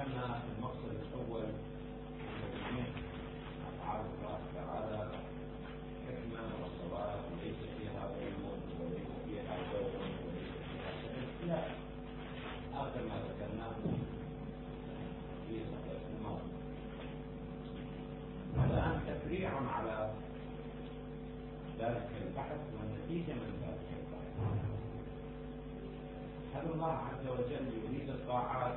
ذكرنا في المقصد الأول أن أفعال الله تعالى حكمة وصواب وليس فيها غموض وليس فيها جور وليس فيها سلف. لا، آخر ما ذكرناه في صفحة الماضي. الآن تفريع على ذلك البحث والنتيجة من ذلك البحث. هل الله عز وجل يريد الطاعات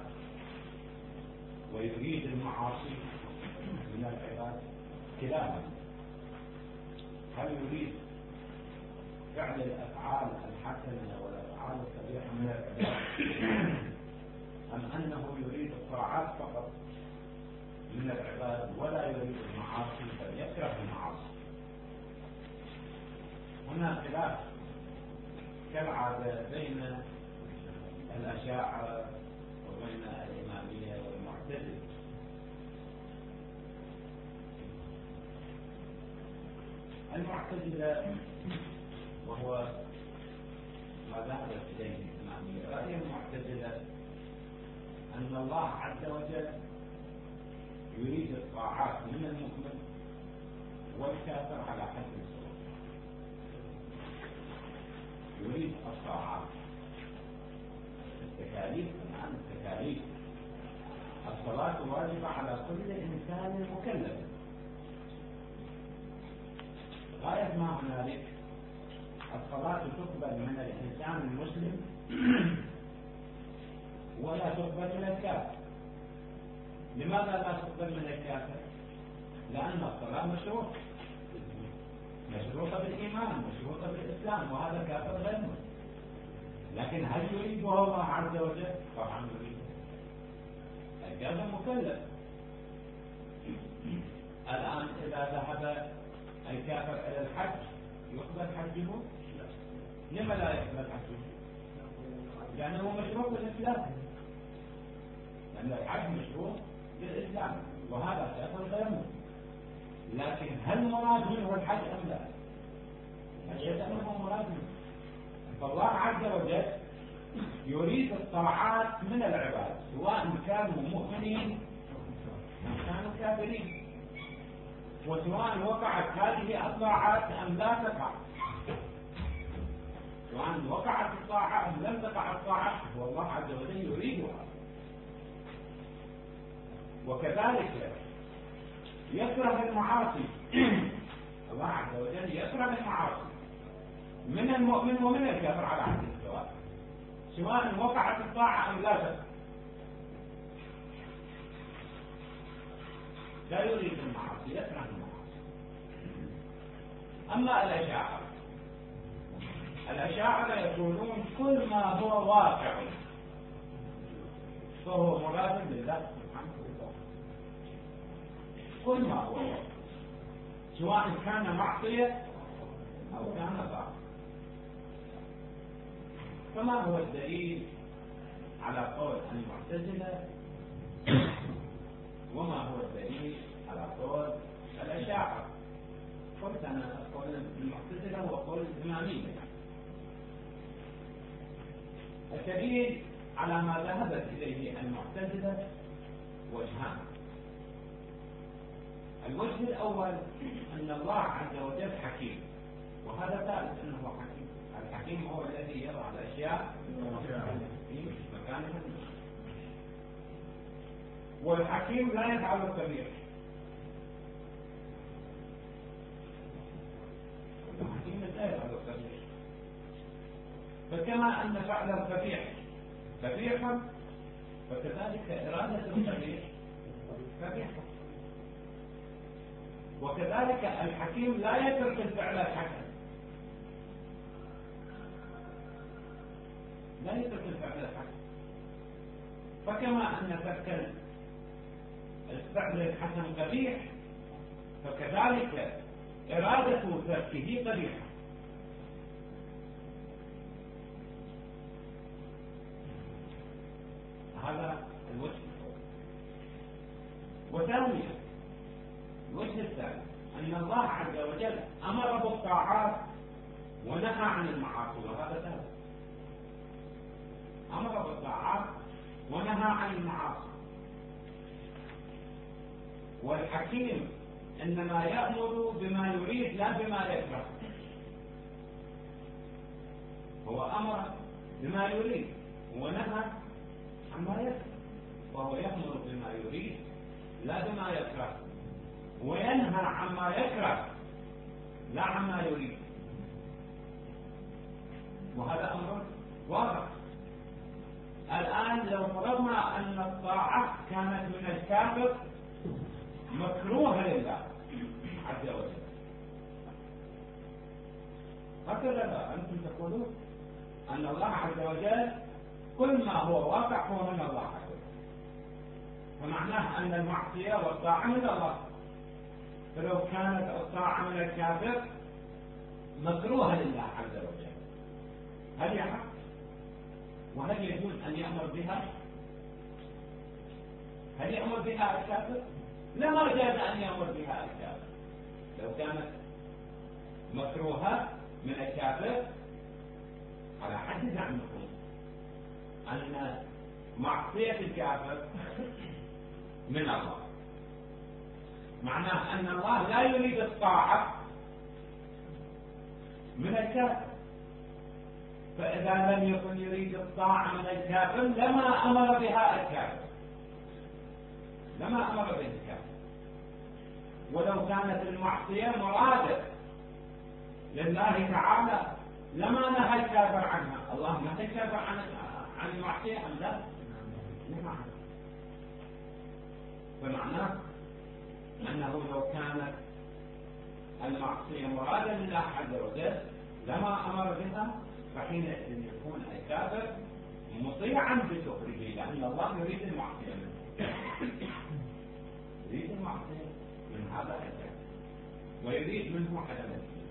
ويريد المعاصي من العباد؟ كلاهما. هل يريد فعل الأفعال الحسنة والأفعال القبيحة من العباد، أم أنه يريد الطاعات فقط من العباد ولا يريد المعاصي بل يكره المعاصي؟ هنا خلاف كالعادة بين الأشاعرة وبين الإمامية والمعتزلة. المعتزلة وهو ما ذهبت إليه الإمامية، رأي المعتزلة أن الله عز وجل يريد الطاعات من المؤمن والكافر على حد سواء. يريد الطاعات، التكاليف. الآن التكاليف، الصلاة واجبة على كل إنسان مكلف. غاية ما هنالك الصلاة تقبل من الإنسان المسلم ولا تقبل من الكافر. لماذا لا تقبل من الكافر؟ لأن الصلاة مشروطة بالإيمان، مشروطة بالإسلام، وهذا كافر غير مسلم. لكن هل يريده الله عز وجل؟ طبعا يريده. الكافر مكلف. الآن إذا ذهب الكافر إلى الحج يقبل حجه؟ لما لا يقبل حجه؟ لأنه مشروط بالإسلام، لأن الحج مشروط بالإسلام وهذا كافر غير مسلم. لكن هل مراد منه الحج أم لا؟ أشهد أنه مراد منه. فالله عز وجل يريد الطاعات من العباد سواء كانوا مؤمنين أم كانوا كافرين، وسواء وقعت هذه الطاعات أم لا تقع، سواء وقعت الطاعة أم لم تقع الطاعة، والله عز وجل يريدها. وكذلك يكره المعاصي. الله عز وجل يكره المعاصي من المؤمن ومن الكافر على حد السواء، سواء وقعت الطاعة أم لا تقع. لا يريد المعاصي، يكره المعاصي. أما الأشاعرة يقولون كل ما هو واقع فهو مراد بالله سبحانه وتعالى. كل ما هو واقع سواء كان معصية أو كان طاعة. فما هو الدليل على قول المعتزلة وما هو الدليل على قول الأشاعرة؟ قلت أنا قول المعتزلة هو قول الإمامية. الدليل على ما ذهبت إليه المعتزلة وجهان. الوجه الأول أن الله عز وجل حكيم، وهذا ثابت أنه حكيم. الحكيم هو الذي يضع الأشياء في مكانها. والحكيم لا يفعل الكبير. الحكيم لا يفعل الكبير. فكما أن فعل القبيح قبيحا فكذلك إرادة القبيح قبيحة. وكذلك الحكيم لا يترك الفعل الحسن، لا يترك الفعل الحسن. فكما أن ترك الفعل الحسن قبيح فكذلك إرادة تركه قبيحة. هذا الوجه الأول. وثانيا الوجه الثاني أن الله عز وجل أمر بالطاعات ونهى عن المعاصي، وهذا ثابت. أمر بالطاعات ونهى عن المعاصي. والحكيم إنما يأمر بما يريد لا بما يكره. هو أمر بما يريد ونهى عما يكره، وهو يأمر بما يريد لا بما يكره، وينهى عما يكره لا عما يريد. وهذا أمر واضح. الآن لو فرضنا أن الطاعة كانت من الكافر مكروهة لله عز وجل، هكذا أنتم تقولون أن الله عز وجل كل ما هو واقع هو من الله عز وجل، فمعناه أن المعصية والطاعة من الله. فلو كانت الطاعة من الكافر مكروهة لله عز وجل، هل يحق؟ وهل يجوز أن يأمر بها؟ هل يأمر بها الكافر؟ لما جاز أن يأمر بها الكافر. لو كانت مكروهة من الكافر على حد زعمكم أن معصية الكافر من الله، معناه أن الله لا يريد الطاعة من الكافر، فإذا لم يكن يريد الطاعة من الكافر لما أمر بها الكافر، لما أمر بها الكافر. ولو كانت المعصية مرادة لله تعالى لما نهى الكافر عنها. الله نهى الكافر عن المعصية أم لا؟ نعم. فمعناه أنه لو كانت المعصية مرادة لله عز وجل لما أمر بها، فحينئذ يكون الكافر مطيعا بكفره، لأن الله يريد المعصية منه، يريد المعصية من هذا الكافر ويريد منه عدم الإيمان،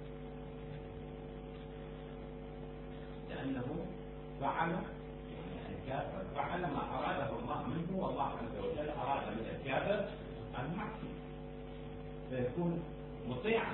لأنه فعل، يعني الكافر فعل ما أراده الله منه، والله عز وجل أراد من الكافر المعصية، فيكون مطيعا.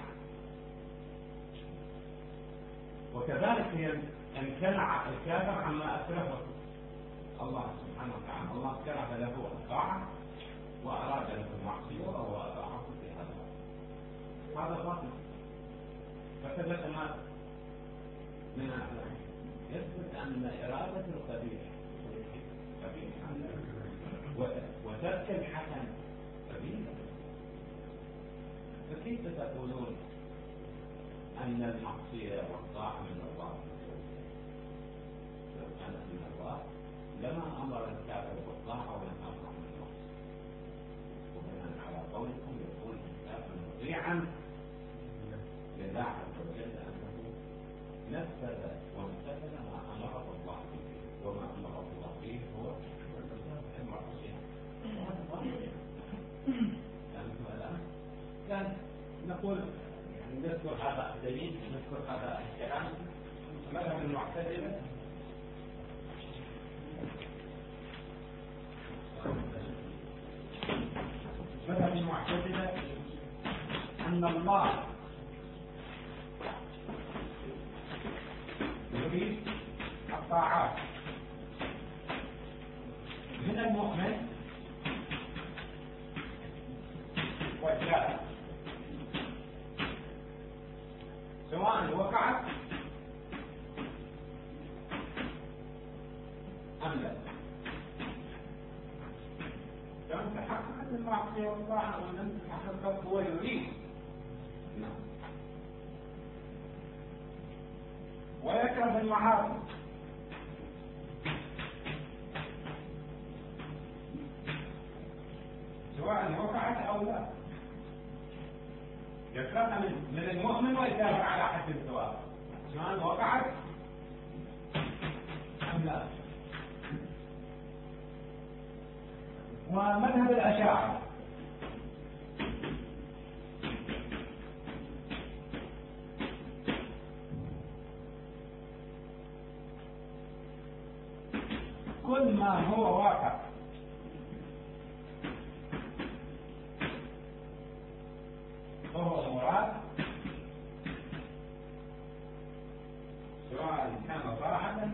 وكذلك امتنع الكافر عما أكرهه الله سبحانه وتعالى. الله كره له الطاعة وأراد له المعصية وهو أطاعه في هذا باطل. فثبت ما من يثبت أن إرادة القبيح وترك الحسن قبيح. فكيف تقولون أن المعصية والطاعة من الله؟ لو كانت من الله لما أمر الكافر بالطاعة ولم أمر بالمعصية. وبناء على قولكم يكون الكافر مطيعا لله عز وجل أنه نفذ وامتثل ما أمره الله به، وما أمره الله به هو المعصية. وهذا ظاهر. الآن كان نقول نذكر هذا الدليل، نذكر هذا الكلام. مذهب المعتزلة أن الله يريد الطاعات من المؤمن والكافر سواء وقعت أم لا. سواء تحققت المعصية والطاعة أو لم تتحقق هو يريد ويكره المعاصي سواء وقعت أو لا. يكرهها من المؤمن ويكره على حد سواء، سواء وقعت أم لا. ومذهب الأشاعرة كل ما هو واقع فهو المراد، سواء كان طاعة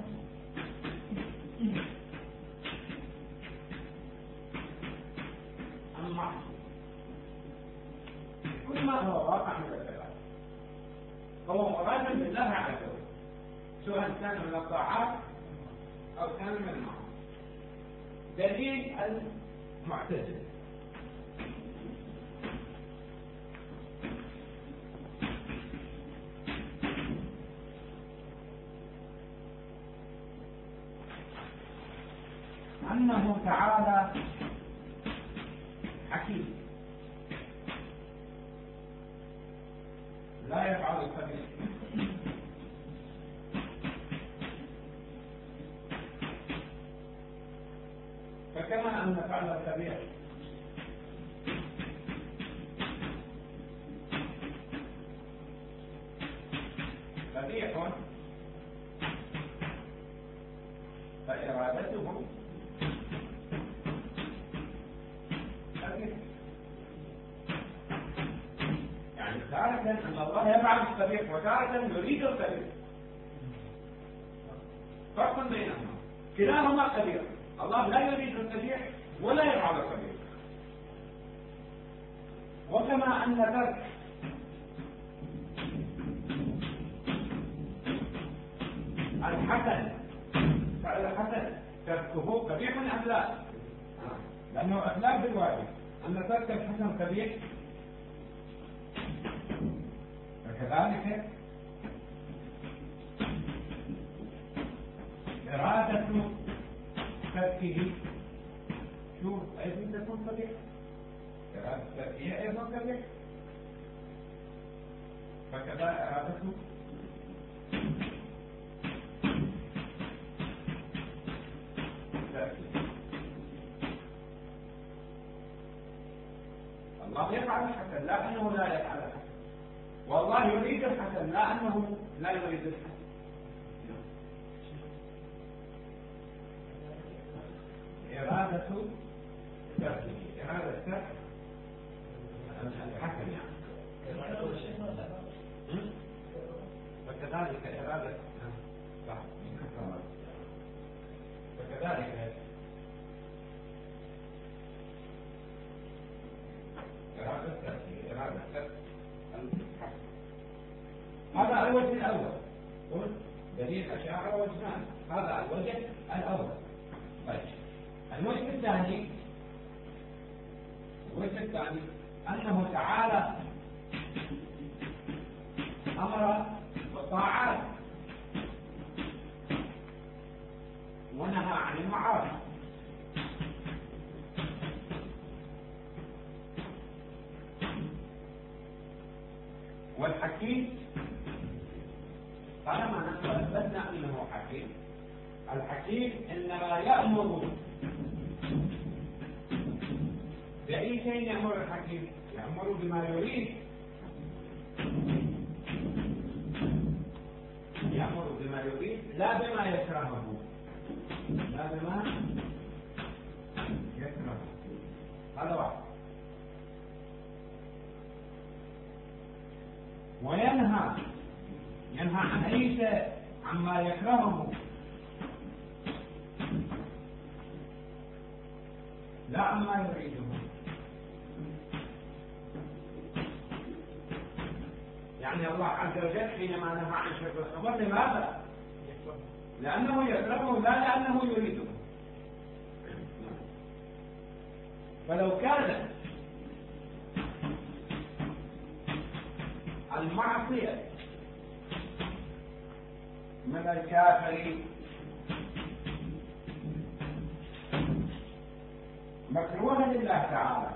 أم معصية. هو واقع من العبادة، هو مراد بالله عز وجل، سواء كان من الطاعات أو كان من المعاصي. دليل المعتزلة أنه تعالى حكيم لا يفعل الخبيث، فكما أن فعل الخبيث قبيح فإرادته قبيح، يعني تارة أن الله يفعل القبيح وتارة يريد القبيح، فرق بينهما، كلاهما قبيح، الله لا يريد القبيح ولا يفعل القبيح. وكما أن ترك الحسن فعل الحسن تركه قبيح أم لا؟ لأنه أخلاق بالواجب، أن ترك الحسن قبيح، وكذلك إرادة تركه شوف أيضا تكون قبيح، إرادة تركه أيضا قبيح، فكذا إرادته الله يفعل الحسن لا أنه لا يفعل الحسن، والله يريد الحسن لا أنه لا يريد الحسن. إرادة تركه، إرادة ترك الحسن يعني، فكذلك إرادة صح، فكذلك إرادة تركه، إرادة ترك الحسن. هذا الوجه الأول، قلت دليل الأشاعرة وجهان، هذا الوجه الأول. طيب الوجه الثاني أنه تعالى أمر بالطاعات ونهى عن المعاصي، والحكيم طالما نحن أثبتنا أنه حكيم، الحكيم إنما يأمر بأي شيء. يأمر الحكيم يأمر بما يريد، يأمر بما يريد لا بما يكرهه، لا بما يكرهه، هذا واحد. وينهى عن أي شيء عما يكرهه، لا عما يريده. يعني الله عز وجل حينما نهى عن شرب الخمر لماذا؟ لأنه يكرهه لا لأنه يريده. فلو كانت المعصية من الكافر مكروها لله تعالى،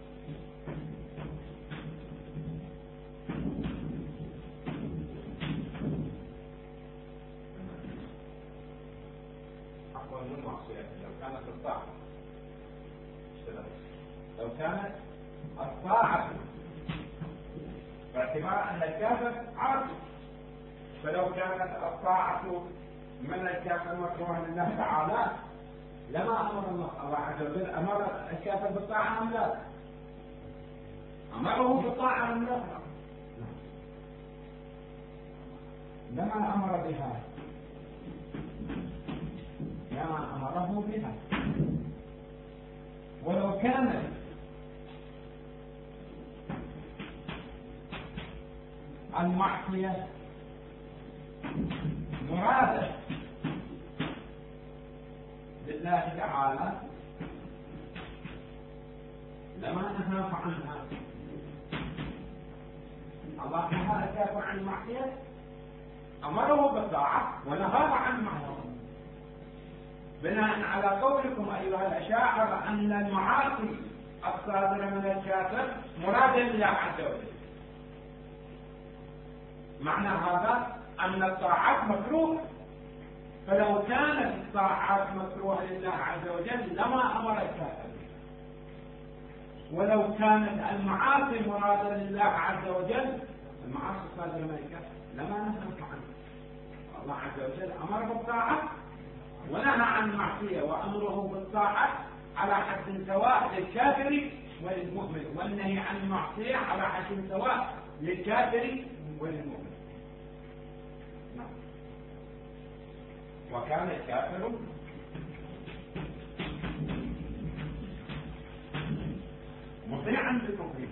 أفضل من المعصية لو كانت الطاعة، لو كانت الطاعة باعتبار أن الكافر عاصي، فلو كانت الطاعة من الكافر مكروها لله تعالى لما أمر الله عز وجل أمر الكافر بالطاعة أم لا؟ أمره بالطاعة أم لا؟ لما أمر بها، لما أمره بها. ولو كانت المعصية مرادة لله تعالى لما نهى عنها. الله نهى الكافر عن المعصية، أمره بالطاعة ونهاه عن المعصية، بناء على قولكم أيها الأشاعرة أن المعاصي الصادرة من الكافر مرادة لله عز وجل. معنى هذا أن الطاعات مكروهة، فلو كانت الطاعات مكروهة لله عز وجل لما أمر الكافر، ولو كانت المعاصي مرادة لله عز وجل، المعاصي الصادرة من الكافر لما نهى عنها. الله عز وجل أمر بالطاعة ونهى عن المعصية، وأمره بالطاعة على حد سواء للكافر وللمؤمن، والنهي عن المعصية على حد سواء للكافر وللمؤمن. وكان الكافر مطيعا لكفره.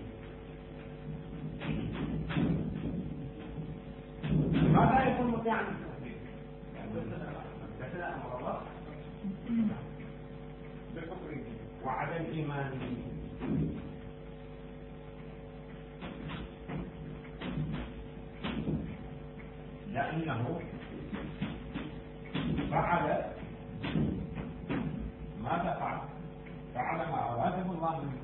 ماذا يكون مطيعا لكفره؟ امتثل امر الله بكفره وعدم ايمانه. لانه فعل ماذا فعل؟ فعل ما أراده الله منه.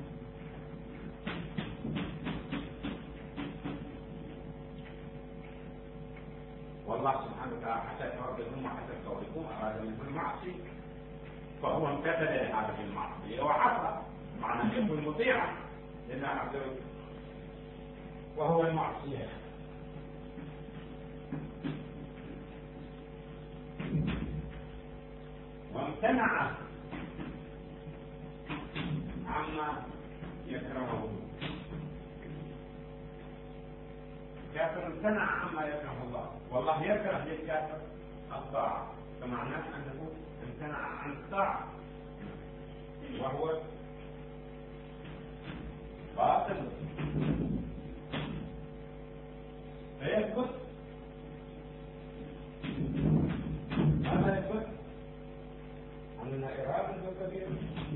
والله سبحانه وتعالى حسب ربكم وحسب قولكم أراد منه المعصية، فهو امتثل لهذه المعصية وعصى، معناه يكون مطيعا لله عز وجل، وهو المعصية. وامتنع عما يكرهه. الكافر امتنع عما يكره الله، والله يكره للكافر الطاعة، فمعناه أنه امتنع عن الطاعة وهو باطل. فيثبت ماذا يثبت؟ أن إرادة الكبير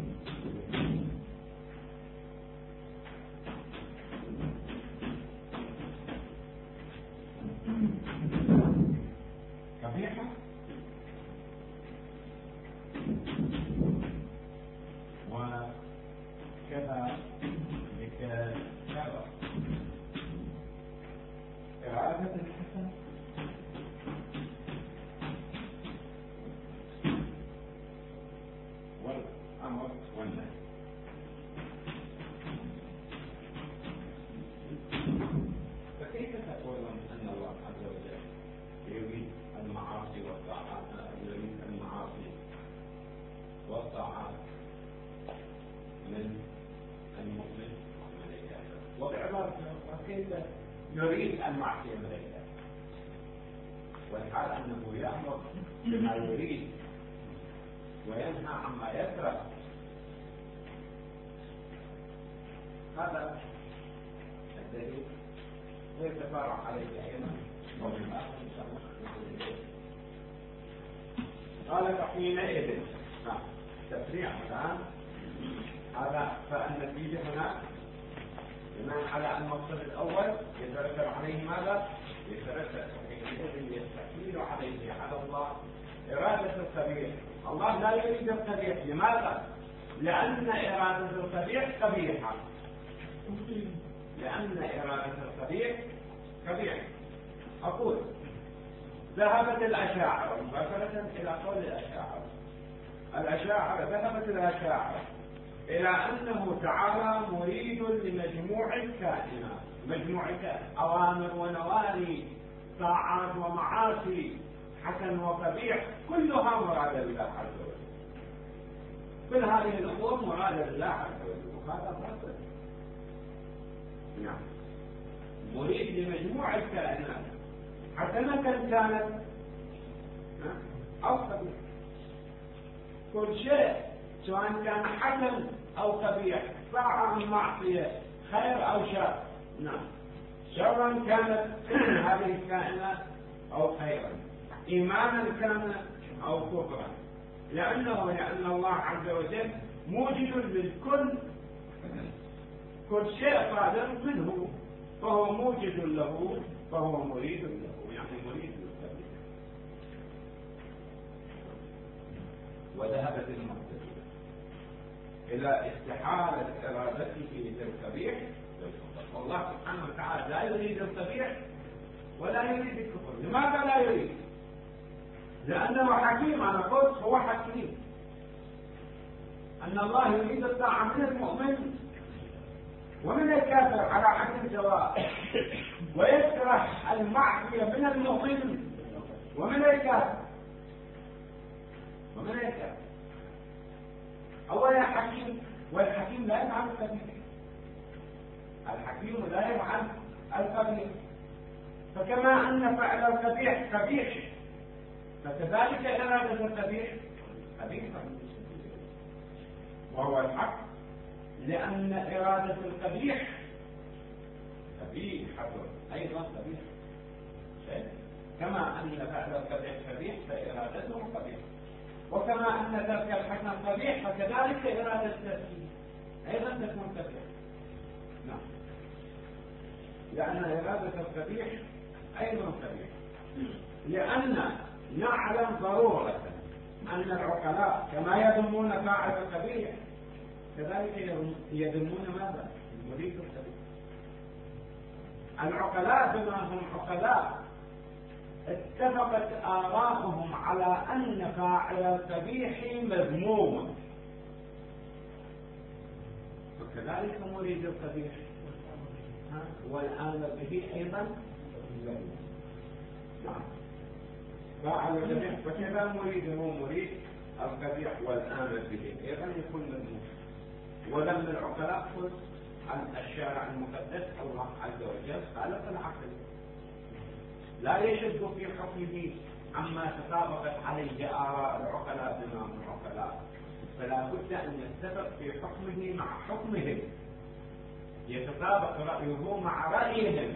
قبيحة وكذا كذا إرادة الحسن والأمر والنهي. فكيف تقولون أن الله عز وجل يريد المعاصي والطاعات، يريد المعاصي والطاعات من المؤمن ومن الكافر؟ وبعبارة أخرى كيف يريد المعصية من الكافر والحال أنه يأمر بما يريد وينهى عما يكره؟ هذا الدليل ويتفرع عليه أيضا موضوع آخر إن شاء الله. قال فحينئذ تفريع الآن هذا، فالنتيجة هناك بناء على المقصد الأول يترتب عليه ماذا؟ يترتب حينئذ يستحيل عليه على الله إرادة القبيح. الله لا يريد القبيح. لماذا؟ لأن إرادة القبيح قبيحة، لأن إرادة القبيح قبيح. أقول ذهبت الأشاعرة مباشرة إلى قول الأشاعرة ذهبت الأشاعرة إلى أنه تعالى مريد لمجموع الكائنات، مجموع أوامر ونواهي، طاعات ومعاصي، حسن وقبيح، كلها مرادة لله عز وجل. كل هذه الأمور مرادة لله عز وجل، وهذا باطل. نعم، مريد لمجموع الكائنات حسنة كانت أو قبيح. كل شيء سواء كان حسن أو قبيح، طاعة أو معصية، خير أو شر، نعم، شرا كانت هذه الكائنات أو خيرا، إيمانا كان أو كفرا، لأن الله عز وجل موجد للكل، كل شيء صادر منه، فهو موجد له، فهو مريد له، يعني مريد للكبير. وذهبت المعتزلة إلى استحالة إرادته للقبيح، والله سبحانه وتعالى لا يريد القبيح ولا يريد الكفر. لماذا لا يريد؟ لأنه حكيم. أنا قلت هو حكيم، أن الله يريد الطاعة من المؤمن ومن الكافر على حد سواء، ويكره المعصية من المؤمن ومن الكافر أولا حكيم، والحكيم لا يفعل القبيح، الحكيم لا يفعل القبيح. فكما أن فعل القبيح قبيح، فكذلك إرادة القبيح قبيحة، وهو الحق، لأن إرادة القبيح قبيحة أيضا قبيحة، كما أن فعل القبيح قبيح فإرادته قبيحة، وكما أن ترك الحسن قبيح فكذلك إرادة التركيب أيضا تكون قبيحة. نعم، لأن إرادة القبيح أيضا قبيحة، لأن نعلم ضرورة أن العقلاء كما يذمون فاعل القبيح كذلك يذمون ماذا؟ مريد القبيح. العقلاء بما هم عقلاء اتفقت آراؤهم على أن فاعل القبيح مذموم، وكذلك مريد القبيح والآن به أيضا مذموم. نعم، فاعل القبيح فكذا مريده مريد القبيح والآن به أيضا يكون مذموم. وذم العقلاء قلت عن الشارع المقدس الله عز وجل خالق العقل، لا يشد في حكمه عما تطابقت عليه آراء العقلاء بما هم عقلاء، فلا بد أن يتفق في حكمه مع حكمهم، يتطابق رأيه مع رأيهم.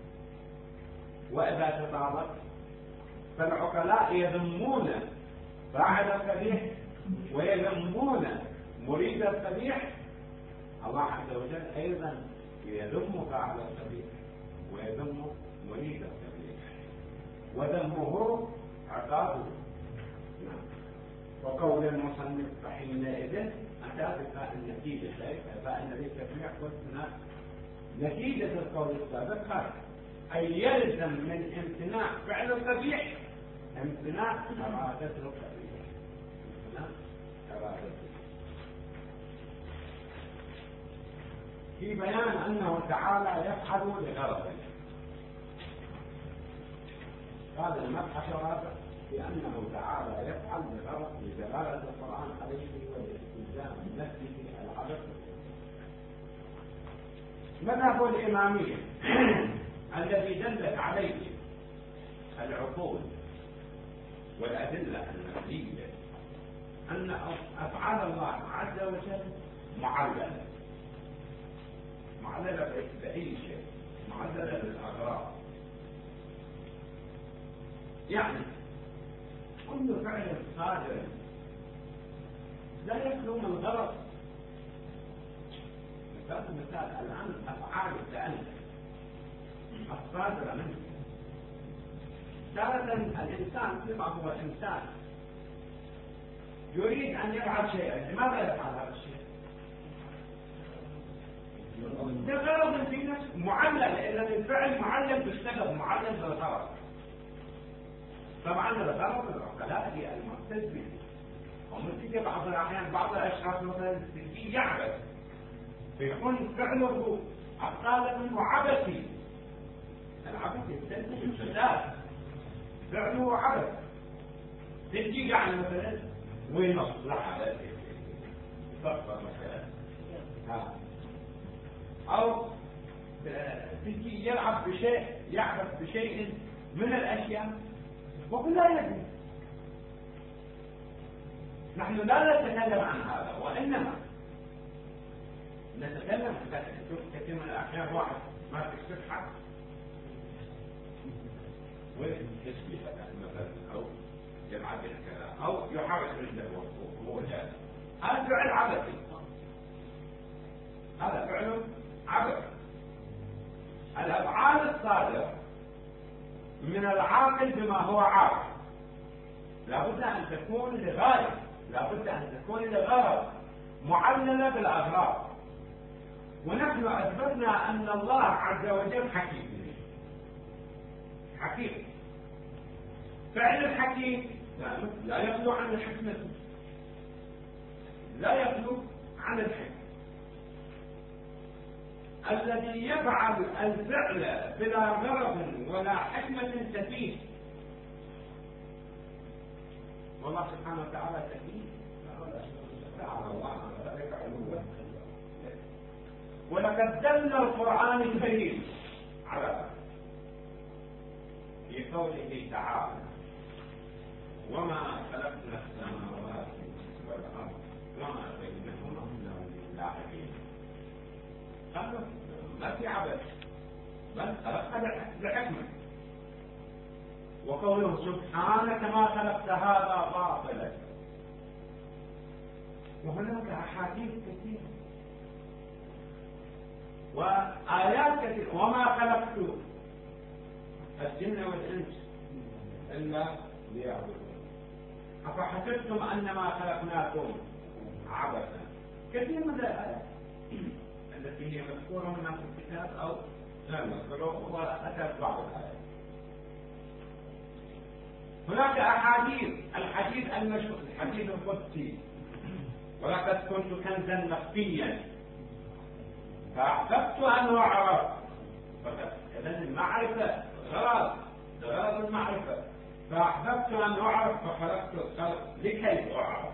وإذا تطابق فالعقلاء يذمون فاعل القبيح ويذمون مريد القبيح، الله عز وجل أيضا يذم فاعل القبيح ويذم مريد القبيح، وذمه عقابه. وقول المصنف فحينئذ أتى النتيجة، فإن للتشريع قلنا نتيجة القول السابق خارج، أي يلزم من امتناع فعل القبيح امتناع إرادة القبيح، امتناع إرادته، في بيان أنه تعالى يفعل لغرضه. هذا المبحث الرابع بأنه تعالى يفعل لغرض لدلالة القرآن عليه والاستلزام نفسه العبث. مذهب الإمامية الذي دلت عليه العقول والأدلة النقلية أن أفعال الله عز وجل معللة بأي شيء، معللة للأغراض. يعني كل فعل صادر لا يخلو من غرض. مثال الآن أفعال التأني الصادرة منه، تارة الإنسان بما هو إنسان يريد أن يفعل شيئا، لماذا يفعل هذا الشيء؟ لغرض في نفسه معلل، إذا الفعل معلل بالسبب، معلل بالغرض. طبعا الغرض العقلاء هي المعتز به، ومثل بعض الأحيان بعض الأشخاص مثلا تجي يعبث فيكون فعله عقالة وعبثي. العبث يستلزم الفساد، فعله عبث. تجي يعني مثلا وين مصلحة تفكر مثلا أو تجي يلعب بشيء، يعبث بشيء من الأشياء وهو لا يدري. نحن لا نتكلم عن هذا، وإنما نتكلم كثير من الأحيان واحد ما تكتب حق ويسبح مثلا أو يبعد كذا أو يحرك رجله وهو جالس، هذا فعل عبثي، هذا فعل عبثي. الأفعال الصادرة من العاقل بما هو عاقل لابد أن تكون لغاية، لابد أن تكون لغرض معللة بالأغراض. ونحن أثبتنا أن الله عز وجل حكيم. حكيم، فعل الحكيم لا يخلو عن الحكمة، لا يخلو عن الحكمة. الذي يفعل الفعل بلا غرض ولا حكمة سفيه، والله سبحانه وتعالى سفيه، تعالى الله ذلك علوا. ولقد دل القرآن الكريم على ذلك في قوله تعالى: وما خلقنا السماوات والأرض وما بينهما إلا لاعبين. ما في عبث، بل خلقنا لحكمة. وقوله سبحانك ما خلقت هذا باطلا. وهناك أحاديث كثيرة وآيات كثيرة: وما خلقت الجن والإنس إلا ليعبدون أفحسبتم أنما خلقناكم عبثا. كثير من الآيات التي هي مذكورة منها في الكتاب أو غير مذكورة وأتت بعض الآيات. هناك أحاديث، الحديث المشهور الحديث القدسي: ولقد كنت كنزا مخفيا فأحببت أن أعرف. إذن المعرفة غرض المعرفة، فأحببت أن أعرف فخلقت الخلق لكي أعرف.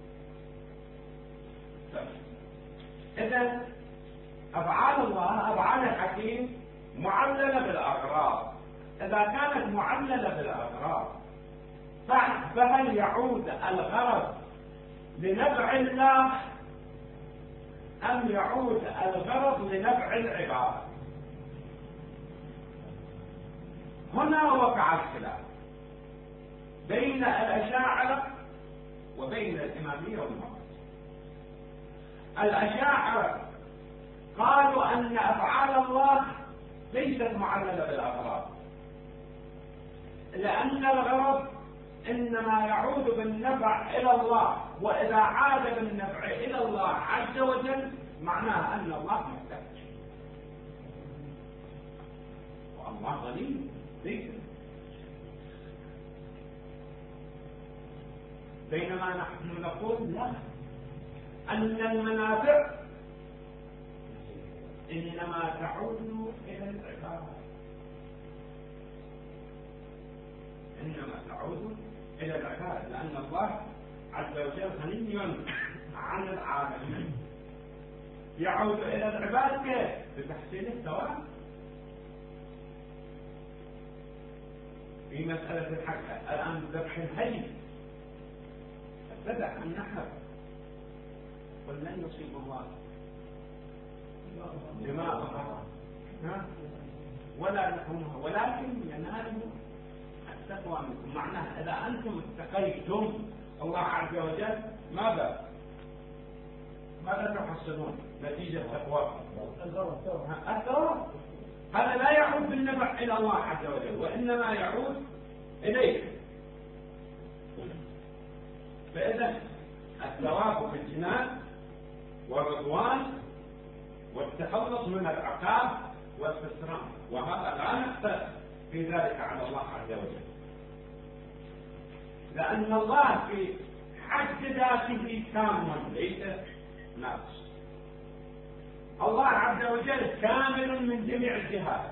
إذن أفعال الله أفعال الحكيم معللة بالأغراض. إذا كانت معللة بالأغراض فهل يعود الغرض لنفع الله أم يعود الغرض لنفع العباد؟ هنا وقع الخلاف بين الأشاعرة وبين الإمامية والمعتزلة. الأشاعرة قالوا أن أفعال الله ليست معللة بالأغراض، لأن الغرض إنما يعود بالنفع إلى الله، وإذا عاد بالنفع إلى الله عز وجل معناه أن الله محتاج، والله غني ليس. بينما نحن نقول لا، أن المنافع إنما تعود إلى العباد، إنما تعود إلى العباد، لأن الله عز وجل غني عن العالمين. يعود إلى العباد كيف؟ بتحصيل الثواب. في مسألة الحق الآن ذبح الهدي، ابتدع النحر، قل لن يصيب الله دماءها ولا لحومها ولكن يناله التقوى منكم. معناها إذا أنتم اتقيتم الله عز وجل ماذا تحصلون نتيجة تقواكم؟ الثواب. هذا لا يعود بالنفع إلى الله عز وجل، وإنما يعود إليك. فإذا الثواب في الجنان والرضوان والتخلص من العقاب والخسران، وهذا لا نختلف في ذلك على الله عز وجل، لأن الله في حد ذاته تام ليس ناقص. الله عز وجل كامل من جميع الجهات.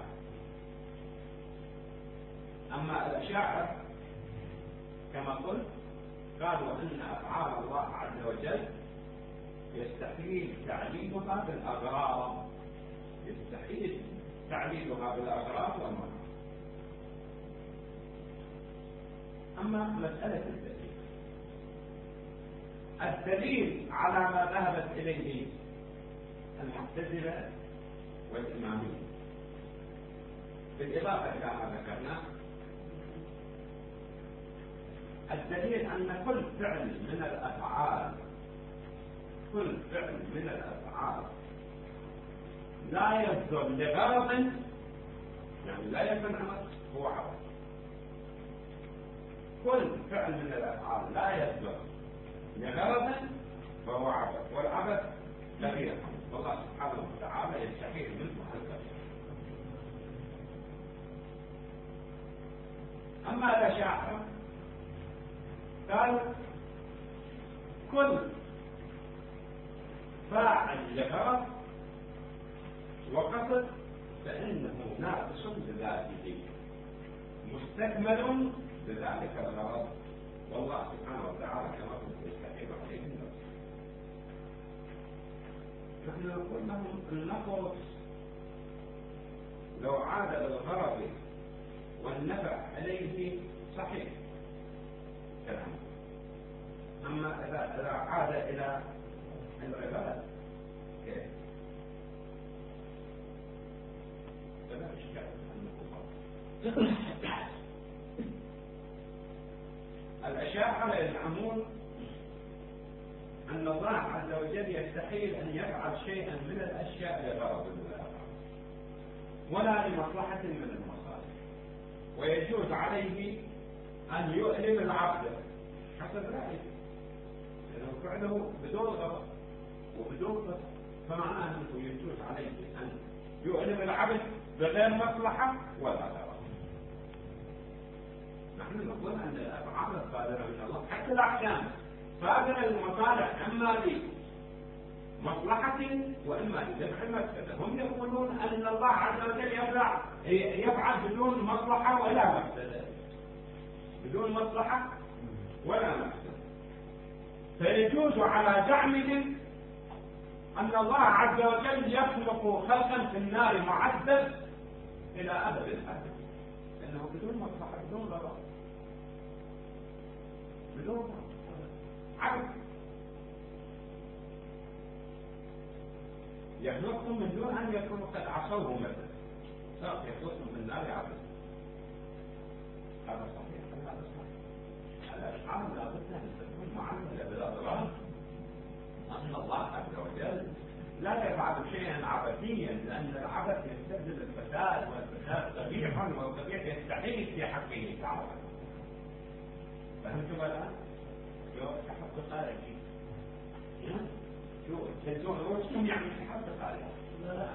أما الأشاعرة كما قلت قالوا أن أفعال الله عز وجل يستحيل تعليلها بالأغراض، يستحيل تعليلها بالأغراض والمناطق. أما مسألة الدليل على ما ذهبت إليه المعتزلة والإمامية، بالإضافة إلى ما ذكرنا الدليل أن كل فعل من الأفعال لا يصدر لغرض، يعني لا يكون عمل هو عبث. كل فعل من الأفعال لا يصدر لغرض فهو عبث، والعبث لا يفهم. والله سبحانه وتعالى يستحيل منه الكذب. أما الأشاعرة قالوا كل فاعل لغرض وقصد فإنه ناقص بذاته مستكمل بذلك الغرض، والله سبحانه وتعالى كما قلت يستحيل عليه النفس. نحن نقول لهم النقص لو عاد للغرض والنفع عليه صحيح كلام، أما إذا عاد إلى العباد كيف؟ فلا إشكال أنه الأشاعرة يزعمون أن الله عز وجل يستحيل أن يفعل شيئا من الأشياء لغرض من الأفعال ولا لمصلحة من المصالح، ويجوز عليه أن يؤلم العبد حسب ذلك، لأنه فعله بدون غرض وبدون قصد، فمعناه أنه يجوز عليه أن يؤلم العبد بغير مصلحة ولا غرض. نحن نقول أن الأفعال الصادرة من الله حتى الأحكام صادرة المصالح إما لمصلحة وإما لدفع المفسدة. هم يقولون أن الله عز وجل يفعل بدون مصلحة ولا مفسدة، بدون مصلحة ولا مفسدة. فيجوز على زعمهم أن الله عز وجل يخلق خلقا في النار معذب إلى أبد الأبد، لأنه بدون مصلحة بدون غرض بدون عبد، يخلقهم من دون أن يكونوا قد عصوه مثلا، يخلقهم في النار عبد. هذا صحيح هذا صحيح. الأشعار لا بد أن تكون معاملة بالأضرار، أن الله عز وجل لا يفعل شيئا عبثيا، لأن العبث يستلزم الفساد، والفساد قبيح والقبيح يستحيل في حقه تعالى. فهمتم الآن؟ شو تحقق خارجي؟ شو يعني تحقق خارجي؟ لا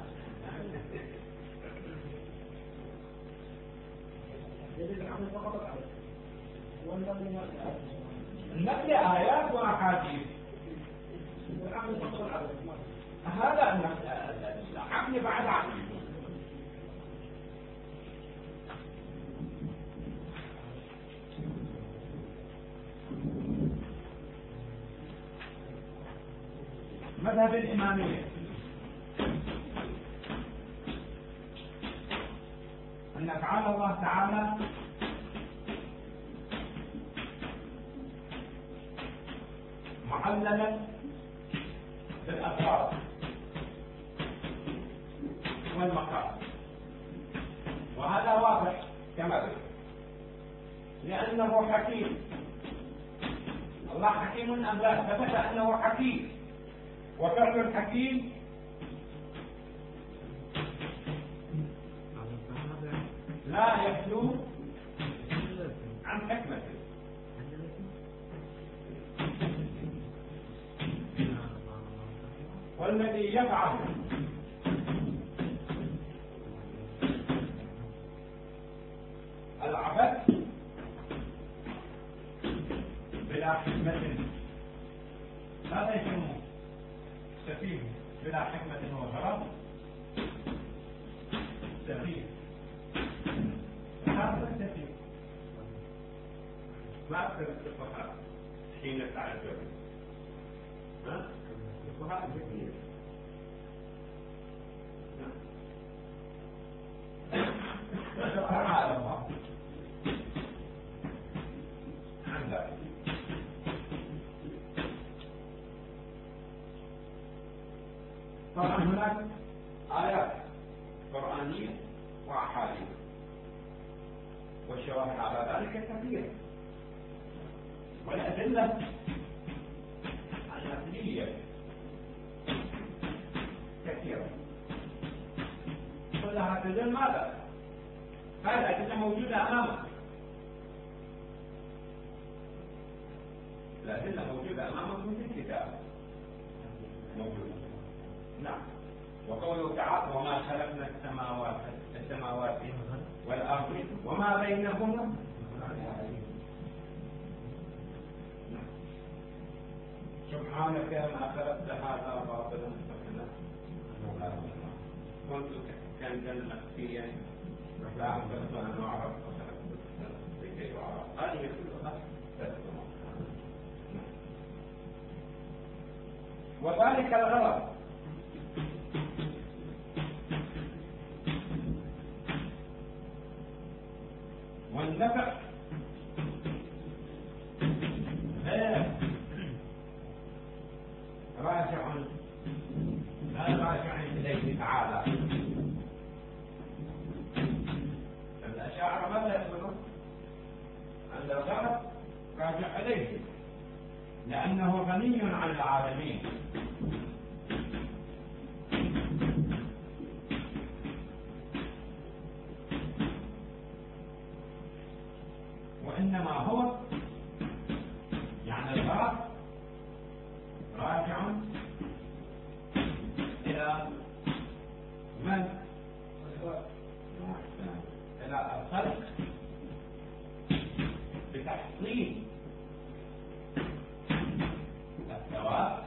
النقل آيات وأحاديث، هذا العقل بعد عقل. مذهب الإمامية أن أفعال الله تعالى معللة بالأفعال والمقاصد، وهذا واضح كما ذكر، لأنه حكيم. الله حكيم أم لا؟ ثبت أنه حكيم، وفعل الحكيم لا يخلو عن حكمته. والذي يفعل العبث بلا حكمة هذا يسمى سفيه، بلا حكمة وغرض سفيه. هذا سفيه لا أكثر الفقهاء حين تعجب الفقهاء كثير. تعالى الله عن ذلك. طبعا هناك آيات قرآنية وأحاديث، والشواهد على ذلك كثيرة. والأدلة النقلية كثيرة، كلها تدل ماذا؟ هذه الأدلة موجودة أمامك، الأدلة موجودة أمامكم في الكتاب موجودة. نعم. وقوله تعالى وما خلقنا السماوات والأرض وما بينهما. سبحانك ما خلقت هذا باطلا سبحانك كنت كنزا مخفيا لا أحببت أن أعرف وخلقت لكي أعرف. هذه كلها تسمع. وذلك الغرض والنفع غير راجع إليه تعالى. الأشاعرة ماذا يقولون؟ أن الغرض راجع إليه لأنه غني عن العالمين، وإنما هو يعني الغرض راجع إلى من؟ إلى الخلق بتحصيل الثواب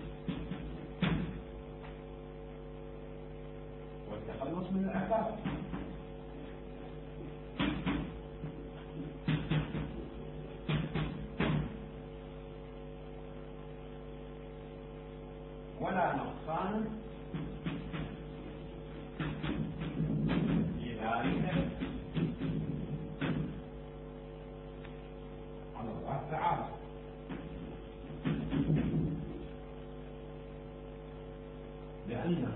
والتخلص من العقاب. ولا نقصان في ذلك على الله تعالى. لأنه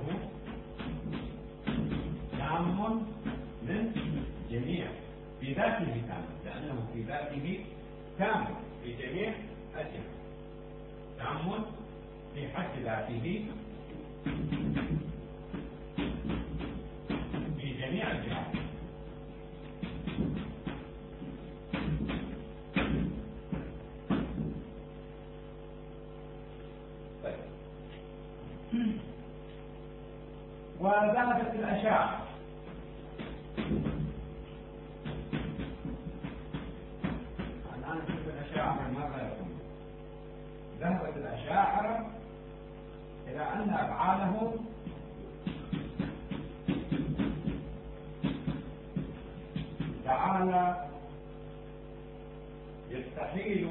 تام من جميع في ذاته تام، لأنه في ذاته تام في جميع الجهات، تام في حد ذاته في جميع الجهات. طيب. وذهبت الأشاعرة الآن نشوف الأشاعرة ماذا يقولون. ذهبت الأشاعرة إلى أن أفعاله تعالى يستحيل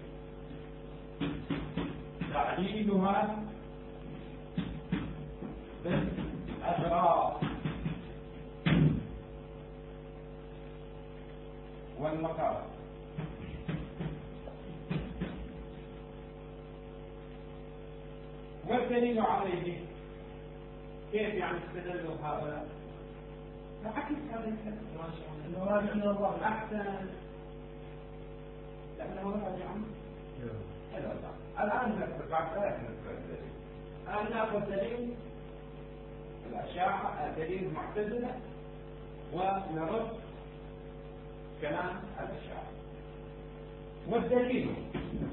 تعليلها بالأغراض والمقاصد. والدليل عليه كيف يعني استدلوا هؤلاء؟ فعكس هذا الكلام انه راجع من الله احسن لانه راجع الى الله. الان نذكر بعد ذلك الدليل. الان ناخذ دليل الاشاعره، دليل المعتزله، ونرد كلام الاشاعره. والدليل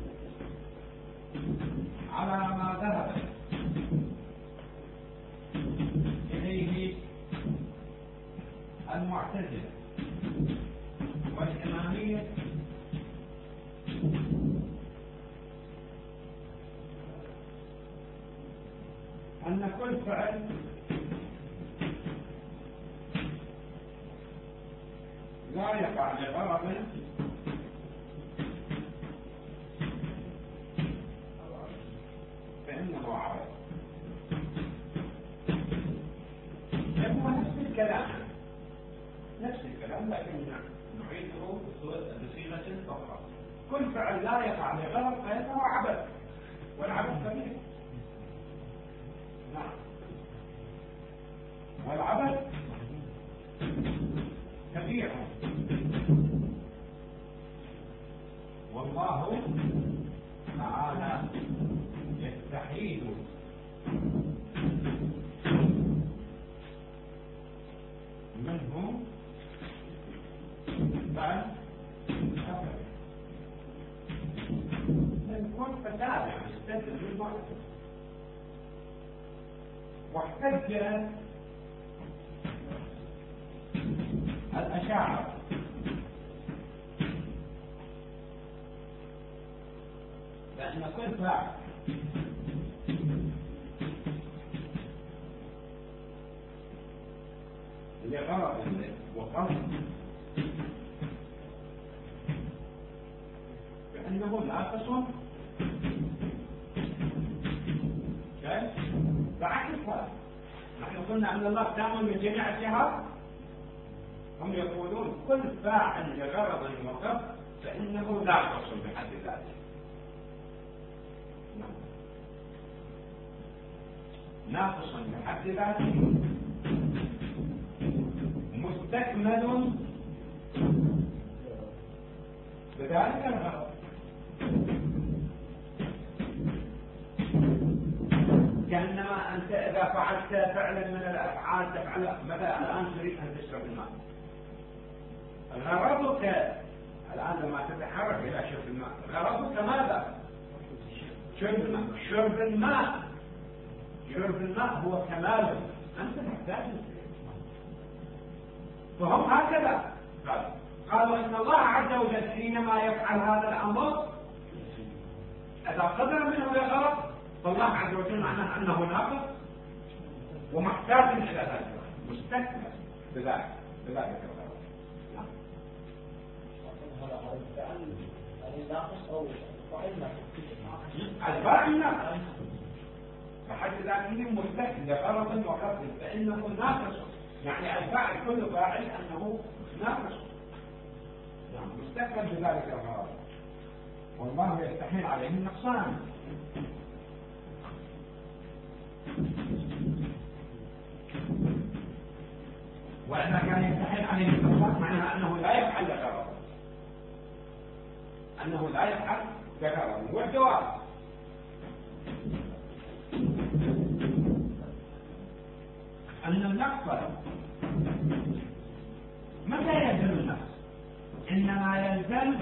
على ما ذهب إليه المعتزلة والإمامية أن كل فعل لا يقع لغرض فإنه عبث. هو نفس الكلام لكن نعيده بصيغة أخرى. كل فعل لا يقع لغرض فإنه عبث، والعبث كبير. نعم. والعبث كبير، والله واحتج الأشاعرة بأن كل فاعل لغرض وقصد بأنه ناقص بعكس هذا. نحن قلنا أن الله تام من جميع الجهات، هم يقولون كل فاعل لغرض وقصد فإنه ناقص بحد ذاته. ناقص بحد ذاته مستكمل بذلك الغرض. كأنما أنت إذا فعلت فعلا من الأفعال تفعل مثلا الآن تريد أن تشرب الماء، غرضك الآن لما تتحرك إلى شرب الماء غرضك ماذا؟ شرب الماء. شرب الماء هو كماله، أنت تحتاج. فهم هكذا قالوا إن الله عز وجل حينما يفعل هذا الأمر إذا قدر منه لغرض فالله عز وجل معناه أنه ناقص ومحتاج إلى ذلك، مستكمل بذلك الغرض. الفاعل ناقص فحد ذاته مستكمل لغرض وقصد فإنه ناقص، يعني الفاعل كل فاعل أنه ناقص مستكمل بذلك الغرض، والله يستحيل عليه النقصان. وإذا كان يستحيل عليه النقصان معناها أنه لا يفعل لغرض، والجواب أن النقص متى يلزم النقص؟ إنما يلزم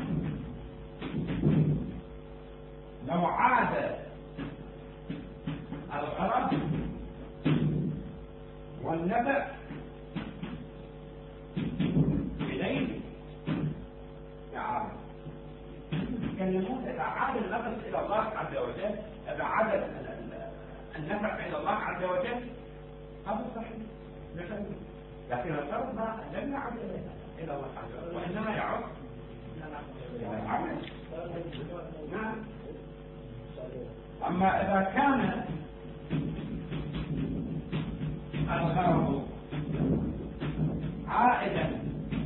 لو عاد الغرض والنفع إليه تعالى. يتكلمون إذا عاد النفس إلى الله عز وجل، إذا عاد النفع إلى الله عز وجل هذا صحيح، لكن الغرض ما لم يعد إلى الله عز وجل وإنما يعود إلى العمل. نعم. أما إذا كان الغرض عائدا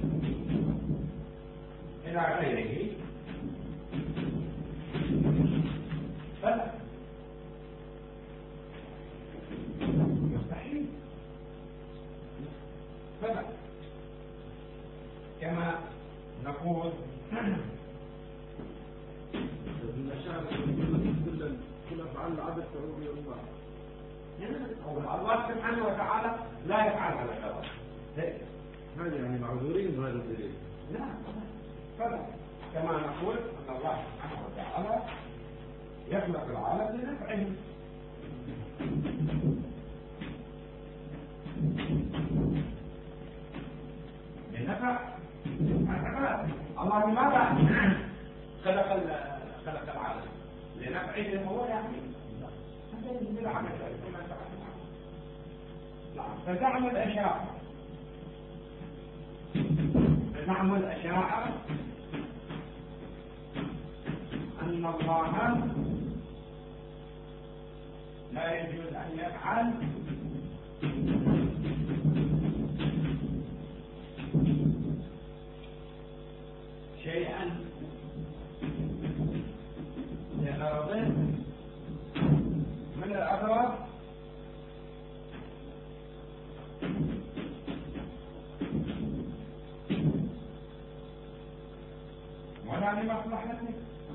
إلى غيره فلا يستحيل، فلا كما نقول كل أفعال العبد تعود إلى الله. الله سبحانه وتعالى لا يفعل هذا الغرض. هذا يعني معذورين بهذا الدليل. لا فلا كما نقول أن الله سبحانه وتعالى يخلق العالم لنفعه، لنفع العباد. الله لماذا خلق العالم؟ لنفعه هو يعني بالعمل. فزعم الأشاعرة أن الله لا يجوز أن يفعل شيئا لغرض من الأغراض ولا لمصلحته.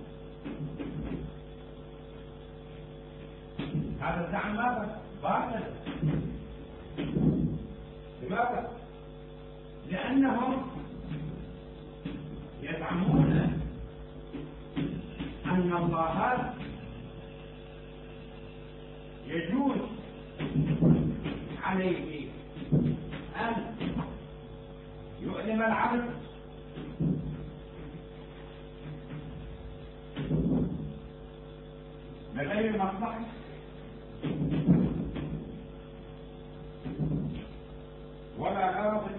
هذا الزعم ماذا؟ باطل. لماذا؟ لأنهم يزعمون أن الله يجوز عليه أن يؤلم العبد بغير مصلحة ولا غرض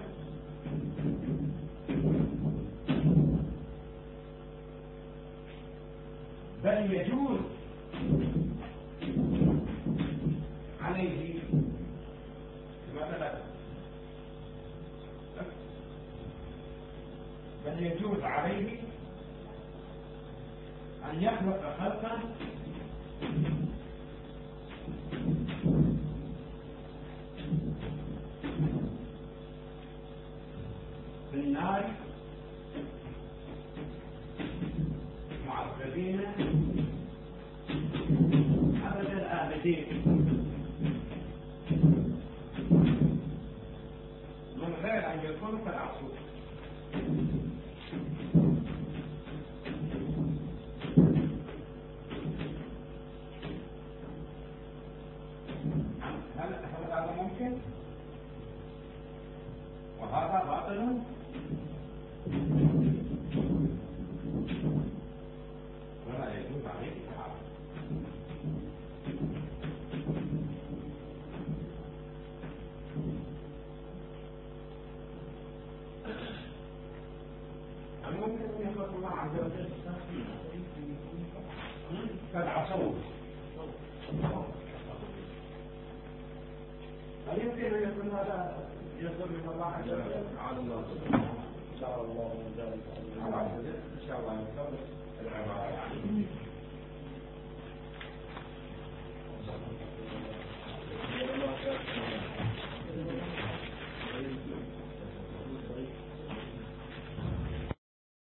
بل يجوز عليه بل يجوز عليه أن يخلق خلقا في النار معذبين أبد الآبدين من غير أن يكونوا كالعصور. هل هذا ممكن؟ وهذا باطل ولا يجوز عليه التعامل. ممكن أن يخلق الله عز وجل كالعصور. هل يمكن أن يكون هذا يصدر من الله عز وجل؟ على الله إن شاء الله إن شاء الله العبارة يعني